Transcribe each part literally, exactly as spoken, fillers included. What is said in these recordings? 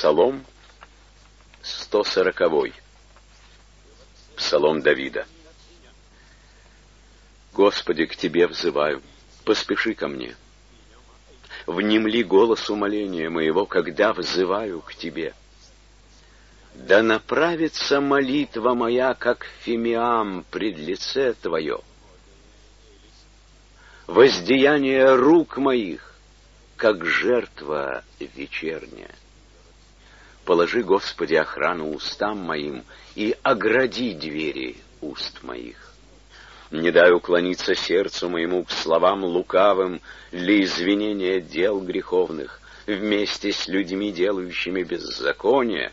Псалом сто сороковой. Псалом Давида. Господи, к Тебе взываю, поспеши ко мне. Внемли голос умоления моего, когда взываю к Тебе. Да направится молитва моя, как фимиам, пред лице Твое. Воздеяние рук моих, как жертва вечерняя. Положи, Господи, охрану устам моим и огради двери уст моих. Не дай уклониться сердцу моему к словам лукавым для извинения дел греховных вместе с людьми, делающими беззаконие,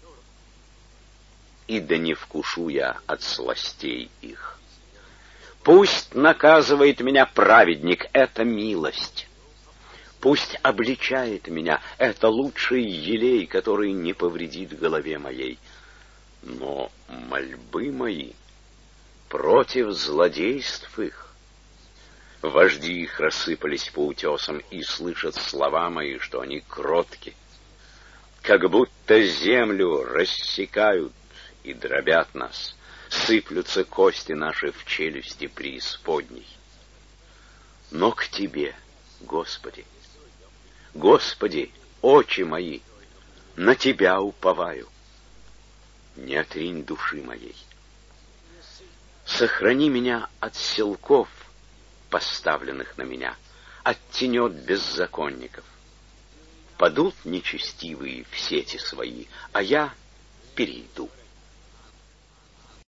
и да не вкушу я от сластей их. Пусть наказывает меня праведник, это милость. Пусть обличает меня, это лучший елей, который не повредит голове моей. Но мольбы мои против злодейств их. Вожди их рассыпались по утесам и слышат слова мои, что они кротки. Как будто землю рассекают и дробят нас, сыплются кости наши в челюсти преисподней. Но к Тебе, Господи, Господи, очи мои, на Тебя уповаю. Не отринь души моей. Сохрани меня от селков, поставленных на меня, от тенет беззаконников. Падут нечестивые в сети свои, а я перейду.